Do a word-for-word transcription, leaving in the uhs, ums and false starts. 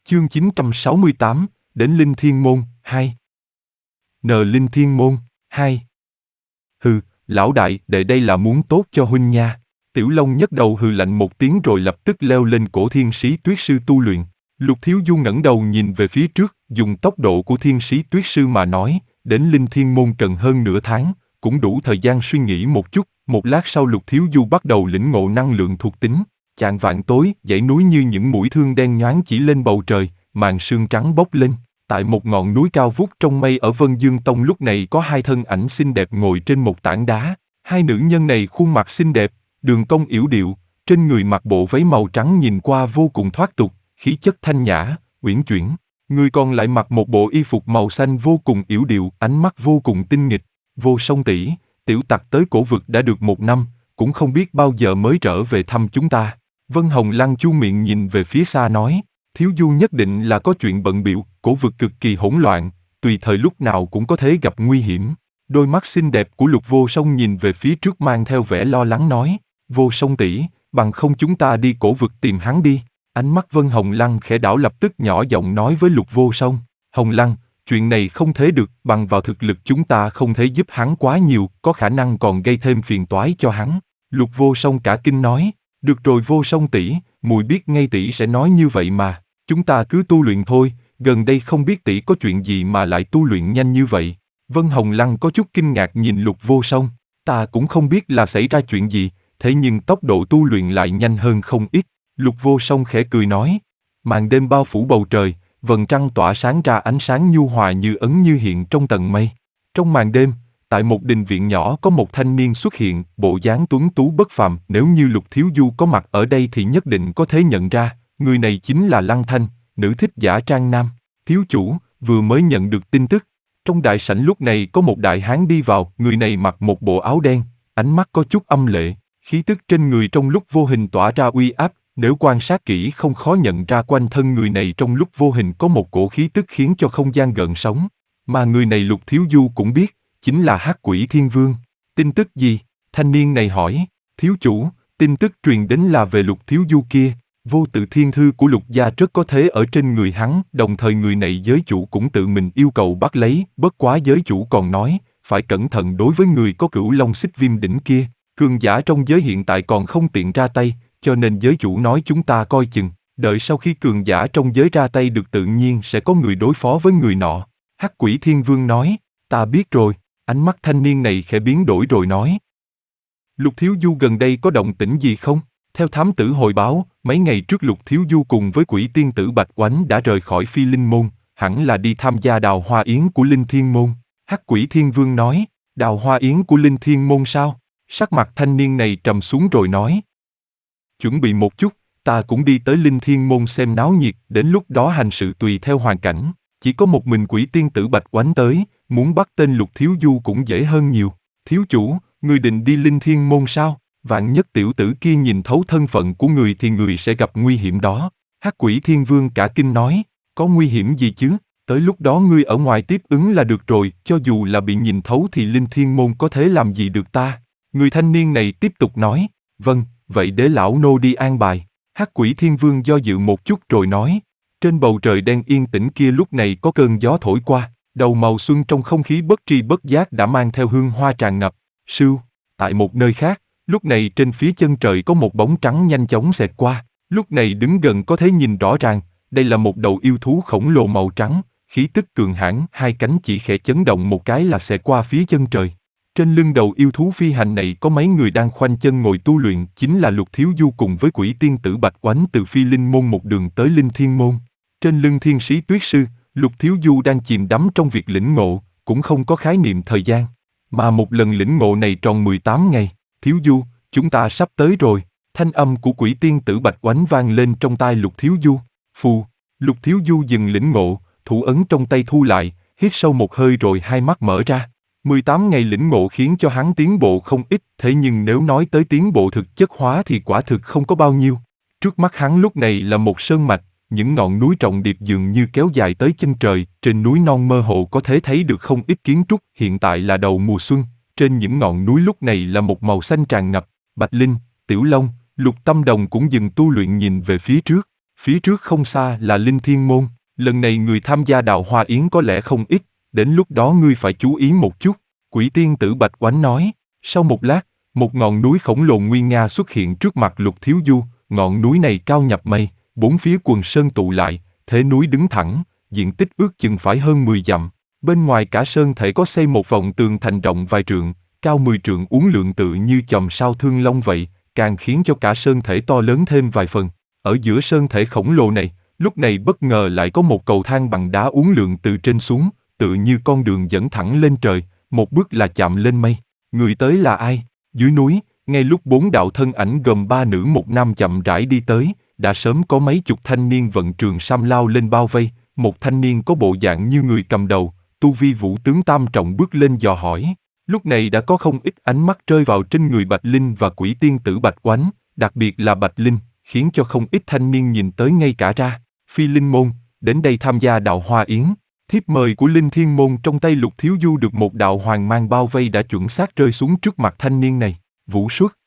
Chương chín trăm sáu mươi tám, đến Linh Thiên Môn, hai. N Linh Thiên Môn, hai. Hừ, lão đại, đệ đây là muốn tốt cho huynh nha. Tiểu Long nhấc đầu hừ lạnh một tiếng rồi lập tức leo lên cổ thiên sĩ tuyết sư tu luyện. Lục Thiếu Du ngẩng đầu nhìn về phía trước, dùng tốc độ của thiên sĩ tuyết sư mà nói, đến Linh Thiên Môn cần hơn nửa tháng, cũng đủ thời gian suy nghĩ một chút. Một lát sau Lục Thiếu Du bắt đầu lĩnh ngộ năng lượng thuộc tính. Chạng vạng tối, dãy núi như những mũi thương đen nhoáng chỉ lên bầu trời, màn sương trắng bốc lên. Tại một ngọn núi cao vút trong mây ở Vân Dương Tông lúc này có hai thân ảnh xinh đẹp ngồi trên một tảng đá. Hai nữ nhân này khuôn mặt xinh đẹp, đường cong yểu điệu, trên người mặc bộ váy màu trắng nhìn qua vô cùng thoát tục, khí chất thanh nhã, uyển chuyển. Người còn lại mặc một bộ y phục màu xanh vô cùng yểu điệu, ánh mắt vô cùng tinh nghịch. Vô Song tỷ, tiểu tặc tới cổ vực đã được một năm, cũng không biết bao giờ mới trở về thăm chúng ta. Vân Hồng Lăng chu miệng nhìn về phía xa nói, Thiếu Du nhất định là có chuyện bận bịu, cổ vực cực kỳ hỗn loạn, tùy thời lúc nào cũng có thể gặp nguy hiểm. Đôi mắt xinh đẹp của Lục Vô Song nhìn về phía trước mang theo vẻ lo lắng nói, Vô Song tỷ, bằng không chúng ta đi cổ vực tìm hắn đi. Ánh mắt Vân Hồng Lăng khẽ đảo lập tức nhỏ giọng nói với Lục Vô Song, Hồng Lăng, chuyện này không thể được, bằng vào thực lực chúng ta không thể giúp hắn quá nhiều, có khả năng còn gây thêm phiền toái cho hắn. Lục Vô Song cả kinh nói, được rồi Vô Song tỷ, mùi biết ngay tỷ sẽ nói như vậy mà, chúng ta cứ tu luyện thôi, gần đây không biết tỷ có chuyện gì mà lại tu luyện nhanh như vậy. Vân Hồng Lăng có chút kinh ngạc nhìn Lục Vô Song, ta cũng không biết là xảy ra chuyện gì, thế nhưng tốc độ tu luyện lại nhanh hơn không ít. Lục Vô Song khẽ cười nói, màn đêm bao phủ bầu trời, vầng trăng tỏa sáng ra ánh sáng nhu hòa như ẩn như hiện trong tầng mây. Trong màn đêm, tại một đình viện nhỏ có một thanh niên xuất hiện, bộ dáng tuấn tú bất phàm, nếu như Lục Thiếu Du có mặt ở đây thì nhất định có thể nhận ra, người này chính là Lăng Thanh, nữ thích giả trang nam. Thiếu chủ, vừa mới nhận được tin tức. Trong đại sảnh lúc này có một đại hán đi vào, người này mặc một bộ áo đen, ánh mắt có chút âm lệ, khí tức trên người trong lúc vô hình tỏa ra uy áp, nếu quan sát kỹ không khó nhận ra quanh thân người này trong lúc vô hình có một cổ khí tức khiến cho không gian gợn sóng. Mà người này Lục Thiếu Du cũng biết, chính là Hắc Quỷ Thiên Vương. Tin tức gì? Thanh niên này hỏi. Thiếu chủ, tin tức truyền đến là về Lục Thiếu Du kia. Vô Tự Thiên Thư của Lục gia rất có thế ở trên người hắn, đồng thời người này giới chủ cũng tự mình yêu cầu bắt lấy, bất quá giới chủ còn nói, phải cẩn thận đối với người có Cửu Long Xích Viêm đỉnh kia, cường giả trong giới hiện tại còn không tiện ra tay, cho nên giới chủ nói chúng ta coi chừng, đợi sau khi cường giả trong giới ra tay được tự nhiên sẽ có người đối phó với người nọ. Hắc Quỷ Thiên Vương nói, ta biết rồi, ánh mắt thanh niên này khẽ biến đổi rồi nói. Lục Thiếu Du gần đây có động tĩnh gì không? Theo thám tử hồi báo, mấy ngày trước Lục Thiếu Du cùng với quỷ tiên tử Bạch Oánh đã rời khỏi Phi Linh Môn, hẳn là đi tham gia đào hoa yến của Linh Thiên Môn. Hắc Quỷ Thiên Vương nói, đào hoa yến của Linh Thiên Môn sao? Sắc mặt thanh niên này trầm xuống rồi nói. Chuẩn bị một chút, ta cũng đi tới Linh Thiên Môn xem náo nhiệt, đến lúc đó hành sự tùy theo hoàn cảnh. Chỉ có một mình quỷ tiên tử Bạch Oánh tới, muốn bắt tên Lục Thiếu Du cũng dễ hơn nhiều. Thiếu chủ, ngươi định đi Linh Thiên Môn sao? Vạn nhất tiểu tử kia nhìn thấu thân phận của người thì người sẽ gặp nguy hiểm đó. Hắc Quỷ Thiên Vương cả kinh nói, có nguy hiểm gì chứ? Tới lúc đó ngươi ở ngoài tiếp ứng là được rồi, cho dù là bị nhìn thấu thì Linh Thiên Môn có thể làm gì được ta? Người thanh niên này tiếp tục nói, vâng, vậy để lão nô đi an bài. Hắc Quỷ Thiên Vương do dự một chút rồi nói, trên bầu trời đen yên tĩnh kia lúc này có cơn gió thổi qua, đầu màu xuân trong không khí bất tri bất giác đã mang theo hương hoa tràn ngập. Sưu, tại một nơi khác, lúc này trên phía chân trời có một bóng trắng nhanh chóng xẹt qua, lúc này đứng gần có thể nhìn rõ ràng, đây là một đầu yêu thú khổng lồ màu trắng, khí tức cường hãn, hai cánh chỉ khẽ chấn động một cái là xẹt qua phía chân trời. Trên lưng đầu yêu thú phi hành này có mấy người đang khoanh chân ngồi tu luyện, chính là Lục Thiếu Du cùng với quỷ tiên tử Bạch Oánh từ Phi Linh Môn một đường tới Linh Thiên Môn. Trên lưng thiên sĩ Tuyết Sư, Lục Thiếu Du đang chìm đắm trong việc lĩnh ngộ, cũng không có khái niệm thời gian. Mà một lần lĩnh ngộ này tròn mười tám ngày, Thiếu Du, chúng ta sắp tới rồi. Thanh âm của quỷ tiên tử Bạch Oánh vang lên trong tai Lục Thiếu Du. Phù, Lục Thiếu Du dừng lĩnh ngộ, thủ ấn trong tay thu lại, hít sâu một hơi rồi hai mắt mở ra. mười tám ngày lĩnh ngộ khiến cho hắn tiến bộ không ít, thế nhưng nếu nói tới tiến bộ thực chất hóa thì quả thực không có bao nhiêu. Trước mắt hắn lúc này là một sơn mạch, những ngọn núi trọng điệp dường như kéo dài tới chân trời, trên núi non mơ hồ có thể thấy được không ít kiến trúc, hiện tại là đầu mùa xuân, trên những ngọn núi lúc này là một màu xanh tràn ngập. Bạch Linh, Tiểu Long, Lục Tâm Đồng cũng dừng tu luyện nhìn về phía trước. Phía trước không xa là Linh Thiên Môn, lần này người tham gia Đào Hoa Yến có lẽ không ít, đến lúc đó ngươi phải chú ý một chút. Quỷ tiên tử Bạch Oánh nói. Sau một lát, một ngọn núi khổng lồ nguy nga xuất hiện trước mặt Lục Thiếu Du, ngọn núi này cao nhập mây, bốn phía quần sơn tụ lại, thế núi đứng thẳng, diện tích ước chừng phải hơn mười dặm. Bên ngoài cả sơn thể có xây một vòng tường thành rộng vài trượng, cao mười trượng uốn lượn tự như chòm sao thương long vậy, càng khiến cho cả sơn thể to lớn thêm vài phần. Ở giữa sơn thể khổng lồ này, lúc này bất ngờ lại có một cầu thang bằng đá uốn lượn từ trên xuống, tự như con đường dẫn thẳng lên trời, một bước là chạm lên mây. Người tới là ai? Dưới núi, ngay lúc bốn đạo thân ảnh gồm ba nữ một nam chậm rãi đi tới, đã sớm có mấy chục thanh niên vận trường sam lao lên bao vây. Một thanh niên có bộ dạng như người cầm đầu, tu vi vũ tướng tam trọng bước lên dò hỏi. Lúc này đã có không ít ánh mắt rơi vào trên người Bạch Linh và quỷ tiên tử Bạch Oánh, đặc biệt là Bạch Linh, khiến cho không ít thanh niên nhìn tới ngay cả ra. Phi Linh Môn, đến đây tham gia Đào Hoa Yến. Thiếp mời của Linh Thiên Môn trong tay Lục Thiếu Du được một đạo hoàng mang bao vây đã chuẩn xác rơi xuống trước mặt thanh niên này. Vũ Xuất,